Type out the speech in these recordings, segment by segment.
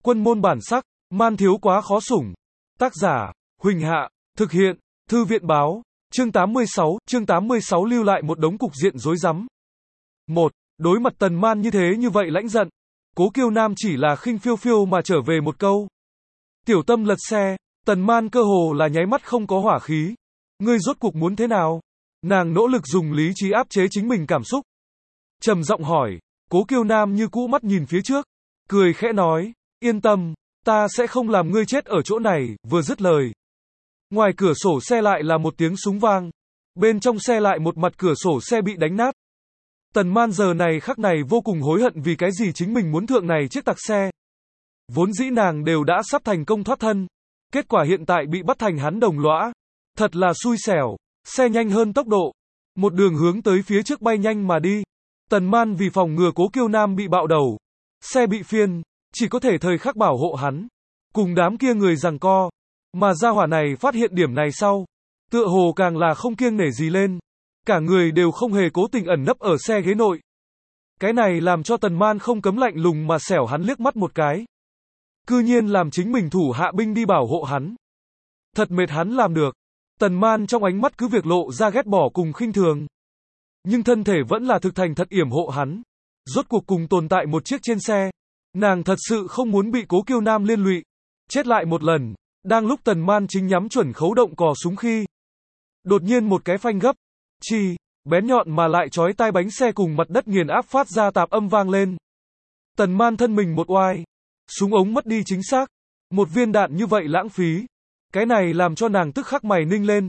Quân môn bản sắc, man thiếu quá khó sủng. Tác giả, Huỳnh Hạ, thực hiện, Thư viện báo, chương 86 lưu lại một đống cục diện rối rắm. 1. Đối mặt Tần Man như vậy lãnh giận, Cố Kiêu Nam chỉ là khinh phiêu phiêu mà trở về một câu. Tiểu Tâm lật xe, Tần Man cơ hồ là nháy mắt không có hỏa khí. Ngươi rốt cuộc muốn thế nào? Nàng nỗ lực dùng lý trí áp chế chính mình cảm xúc. Trầm giọng hỏi, Cố Kiêu Nam như cũ mắt nhìn phía trước, cười khẽ nói, yên tâm, ta sẽ không làm ngươi chết ở chỗ này, vừa dứt lời. Ngoài cửa sổ xe lại là một tiếng súng vang, bên trong xe lại một mặt cửa sổ xe bị đánh nát. Tần Man giờ này khắc này vô cùng hối hận vì cái gì chính mình muốn thượng này chiếc tặc xe. Vốn dĩ nàng đều đã sắp thành công thoát thân, kết quả hiện tại bị bắt thành hắn đồng lõa. Thật là xui xẻo, xe nhanh hơn tốc độ, một đường hướng tới phía trước bay nhanh mà đi. Tần Man vì phòng ngừa Cố Kiêu Nam bị bạo đầu, xe bị phiên, chỉ có thể thời khắc bảo hộ hắn, cùng đám kia người giằng co. Mà gia hỏa này phát hiện điểm này sau, tựa hồ càng là không kiêng nể gì lên, cả người đều không hề cố tình ẩn nấp ở xe ghế nội. Cái này làm cho Tần Man không cấm lạnh lùng mà xẻo hắn liếc mắt một cái. Cư nhiên làm chính mình thủ hạ binh đi bảo hộ hắn. Thật mệt hắn làm được. Tần Man trong ánh mắt cứ việc lộ ra ghét bỏ cùng khinh thường. Nhưng thân thể vẫn là thực thành thật yểm hộ hắn. Rốt cuộc cùng tồn tại một chiếc trên xe. Nàng thật sự không muốn bị Cố Kiêu Nam liên lụy. Chết lại một lần. Đang lúc Tần Man chính nhắm chuẩn khấu động cò súng khi. Đột nhiên một cái phanh gấp. Chi, bén nhọn mà lại chói tai bánh xe cùng mặt đất nghiền áp phát ra tạp âm vang lên. Tần Man thân mình một oai. Súng ống mất đi chính xác. Một viên đạn như vậy lãng phí. Cái này làm cho nàng tức khắc mày ninh lên.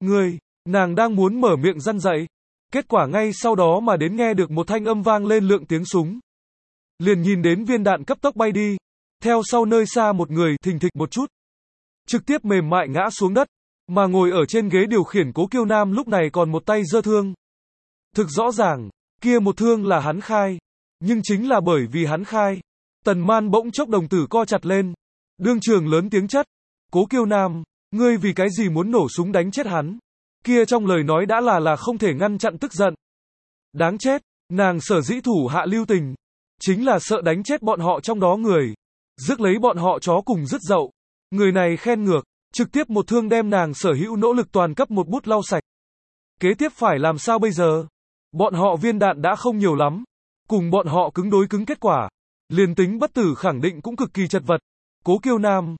Nàng đang muốn mở miệng răn dạy. Kết quả ngay sau đó mà đến nghe được một thanh âm vang lên lượng tiếng súng. Liền nhìn đến viên đạn cấp tốc bay đi. Theo sau nơi xa một người thình thịch một chút. Trực tiếp mềm mại ngã xuống đất. Mà ngồi ở trên ghế điều khiển Cố Kiêu Nam lúc này còn một tay giơ thương. Thực rõ ràng, kia một thương là hắn khai. Nhưng chính là bởi vì hắn khai. Tần Man bỗng chốc đồng tử co chặt lên. Đương trường lớn tiếng chất. Cố Kiêu Nam, ngươi vì cái gì muốn nổ súng đánh chết hắn? Kia trong lời nói đã là không thể ngăn chặn tức giận. Đáng chết, nàng sở dĩ thủ hạ lưu tình. Chính là sợ đánh chết bọn họ trong đó người. Rước lấy bọn họ chó cùng rứt dậu. Người này khen ngược, trực tiếp một thương đem nàng sở hữu nỗ lực toàn cấp một bút lau sạch. Kế tiếp phải làm sao bây giờ? Bọn họ viên đạn đã không nhiều lắm. Cùng bọn họ cứng đối cứng kết quả. Liền tính bất tử khẳng định cũng cực kỳ chật vật. Cố Kiêu Nam,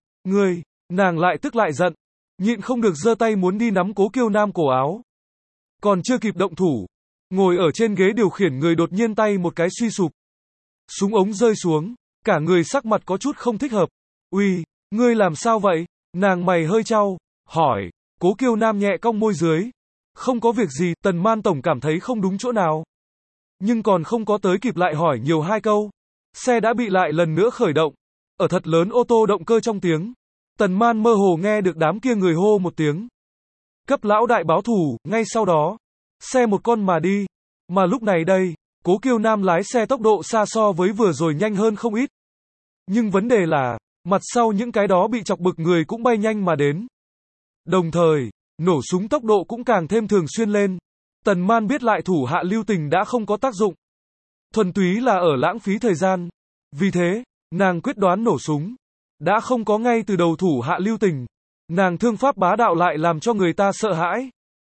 nàng lại tức lại giận. Nhịn không được giơ tay muốn đi nắm Cố Kiêu Nam cổ áo. Còn chưa kịp động thủ. Ngồi ở trên ghế điều khiển người đột nhiên tay một cái suy sụp. Súng ống rơi xuống. Cả người sắc mặt có chút không thích hợp. Uy, ngươi làm sao vậy? Nàng mày hơi chau, hỏi. Cố Kiêu Nam nhẹ cong môi dưới. Không có việc gì, Tần Man tổng cảm thấy không đúng chỗ nào. Nhưng còn không có tới kịp lại hỏi nhiều hai câu. Xe đã bị lại lần nữa khởi động. Ở thật lớn ô tô động cơ trong tiếng. Tần Man mơ hồ nghe được đám kia người hô một tiếng. Cấp lão đại báo thù, ngay sau đó. Xe một con mà đi. Mà lúc này đây, Cố Kiêu Nam lái xe tốc độ xa so với vừa rồi nhanh hơn không ít. Nhưng vấn đề là, mặt sau những cái đó bị chọc bực người cũng bay nhanh mà đến. Đồng thời, nổ súng tốc độ cũng càng thêm thường xuyên lên. Tần Man biết lại thủ hạ lưu tình đã không có tác dụng. Thuần túy là ở lãng phí thời gian. Vì thế, nàng quyết đoán nổ súng. Đã không có ngay từ đầu thủ hạ lưu tình. Nàng thương pháp bá đạo lại làm cho người ta sợ hãi.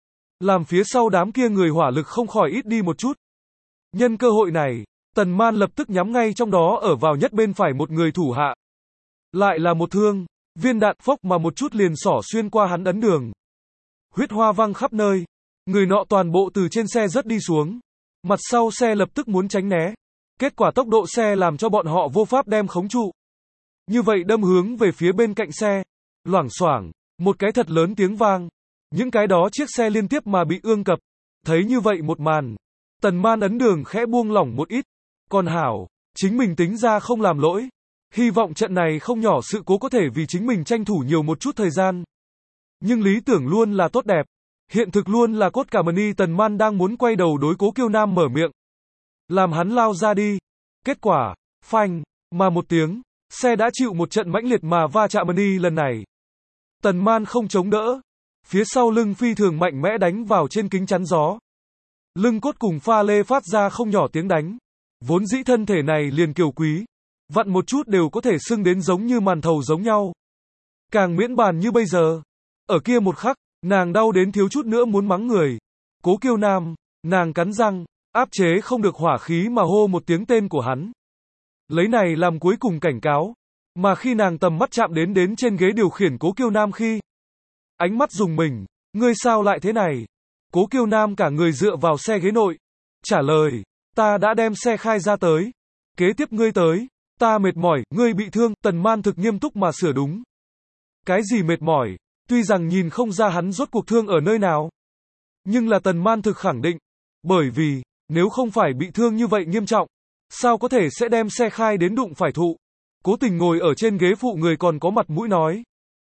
Làm phía sau đám kia người hỏa lực không khỏi ít đi một chút. Nhân cơ hội này, Tần Man lập tức nhắm ngay trong đó ở vào nhất bên phải một người thủ hạ. Lại là một thương, viên đạn phốc mà một chút liền xỏ xuyên qua hắn ấn đường. Huyết hoa văng khắp nơi. Người nọ toàn bộ từ trên xe rớt đi xuống. Mặt sau xe lập tức muốn tránh né. Kết quả tốc độ xe làm cho bọn họ vô pháp đem khống trụ. Như vậy đâm hướng về phía bên cạnh xe. Loảng xoảng, một cái thật lớn tiếng vang. Những cái đó chiếc xe liên tiếp mà bị ương cập. Thấy như vậy một màn. Tần Man ấn đường khẽ buông lỏng một ít. Còn hảo, chính mình tính ra không làm lỗi. Hy vọng trận này không nhỏ sự cố có thể vì chính mình tranh thủ nhiều một chút thời gian. Nhưng lý tưởng luôn là tốt đẹp. Hiện thực luôn là cốt cả mani. Tần Man đang muốn quay đầu đối Cố Kiêu Nam mở miệng. Làm hắn lao ra đi. Kết quả, phanh, mà một tiếng, xe đã chịu một trận mãnh liệt mà va chạm mani lần này. Tần Man không chống đỡ. Phía sau lưng phi thường mạnh mẽ đánh vào trên kính chắn gió. Lưng cốt cùng pha lê phát ra không nhỏ tiếng đánh. Vốn dĩ thân thể này liền kiều quý. vặn một chút đều có thể sưng đến giống như màn thầu giống nhau. Càng miễn bàn như bây giờ. Ở kia một khắc, nàng đau đến thiếu chút nữa muốn mắng người. Cố Kiêu Nam, nàng cắn răng, áp chế không được hỏa khí mà hô một tiếng tên của hắn. Lấy này làm cuối cùng cảnh cáo. Mà khi nàng tầm mắt chạm đến trên ghế điều khiển Cố Kiêu Nam khi, ánh mắt rùng mình, ngươi sao lại thế này? Cố Kiêu Nam cả người dựa vào xe ghế nội, trả lời, ta đã đem xe khai ra tới. Kế tiếp ngươi tới, ta mệt mỏi, ngươi bị thương, Tần Man thực nghiêm túc mà sửa đúng. Cái gì mệt mỏi? Tuy rằng nhìn không ra hắn rốt cuộc thương ở nơi nào, nhưng là Tần Man thực khẳng định, bởi vì, nếu không phải bị thương như vậy nghiêm trọng, sao có thể sẽ đem xe khai đến đụng phải thụ. Cố Tình ngồi ở trên ghế phụ người còn có mặt mũi nói.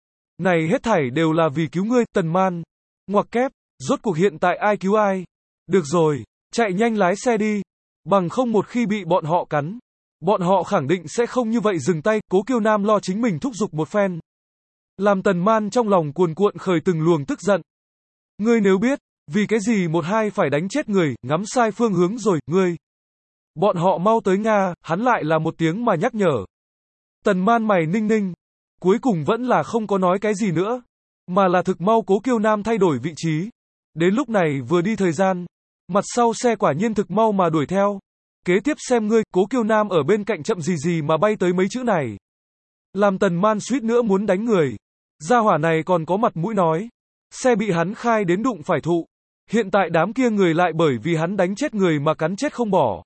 Này hết thảy đều là vì cứu ngươi, Tần Man. Ngoặc kép, rốt cuộc hiện tại ai cứu ai? Được rồi, chạy nhanh lái xe đi. Bằng không một khi bị bọn họ cắn, bọn họ khẳng định sẽ không như vậy dừng tay. Cố Kiêu Nam lo chính mình thúc giục một phen, làm Tần Man trong lòng cuồn cuộn khởi từng luồng tức giận. Ngươi nếu biết, vì cái gì một hai phải đánh chết người, ngắm sai phương hướng rồi, ngươi. Bọn họ mau tới Nga, hắn lại là một tiếng mà nhắc nhở. Tần Man mày ninh ninh, cuối cùng vẫn là không có nói cái gì nữa, mà là thực mau Cố Kiêu Nam thay đổi vị trí. Đến lúc này vừa đi thời gian, mặt sau xe quả nhiên thực mau mà đuổi theo. Kế tiếp xem ngươi, Cố Kiêu Nam ở bên cạnh chậm gì mà bay tới mấy chữ này. Làm Tần Man suýt nữa muốn đánh người. Gia hỏa này còn có mặt mũi nói. Xe bị hắn khai đến đụng phải thụ. Hiện tại đám kia người lại bởi vì hắn đánh chết người mà cắn chết không bỏ.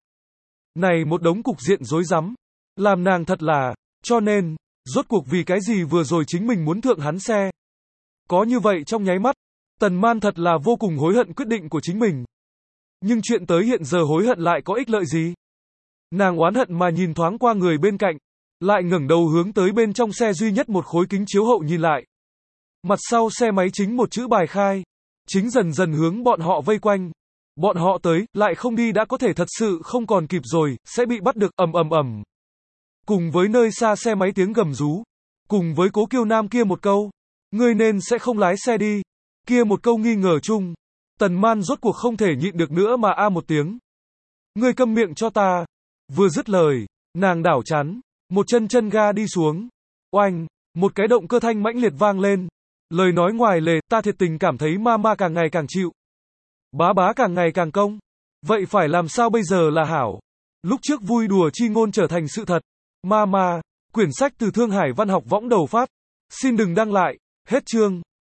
Này một đống cục diện rối rắm. Làm nàng thật là, cho nên, rốt cuộc vì cái gì vừa rồi chính mình muốn thượng hắn xe. Có như vậy trong nháy mắt, Tần Man thật là vô cùng hối hận quyết định của chính mình. Nhưng chuyện tới hiện giờ hối hận lại có ích lợi gì? Nàng oán hận mà nhìn thoáng qua người bên cạnh, lại ngẩng đầu hướng tới bên trong xe duy nhất một khối kính chiếu hậu nhìn lại. Mặt sau xe máy chính một chữ bài khai, chính dần dần hướng bọn họ vây quanh. Bọn họ tới, lại không đi đã có thể thật sự không còn kịp rồi, sẽ bị bắt được, ầm ầm ầm. Cùng với nơi xa xe máy tiếng gầm rú, cùng với Cố Kiêu Nam kia một câu, ngươi nên sẽ không lái xe đi, kia một câu nghi ngờ chung, Tần Man rốt cuộc không thể nhịn được nữa mà a một tiếng. Ngươi câm miệng cho ta. Vừa dứt lời, nàng đảo chán, một chân ga đi xuống. Oanh, một cái động cơ thanh mãnh liệt vang lên. Lời nói ngoài lề, ta thiệt tình cảm thấy mama càng ngày càng chịu. Bá càng ngày càng công. Vậy phải làm sao bây giờ là hảo? Lúc trước vui đùa chi ngôn trở thành sự thật. Mama, quyển sách từ Thương Hải Văn học võng đầu phát. Xin đừng đăng lại. Hết chương.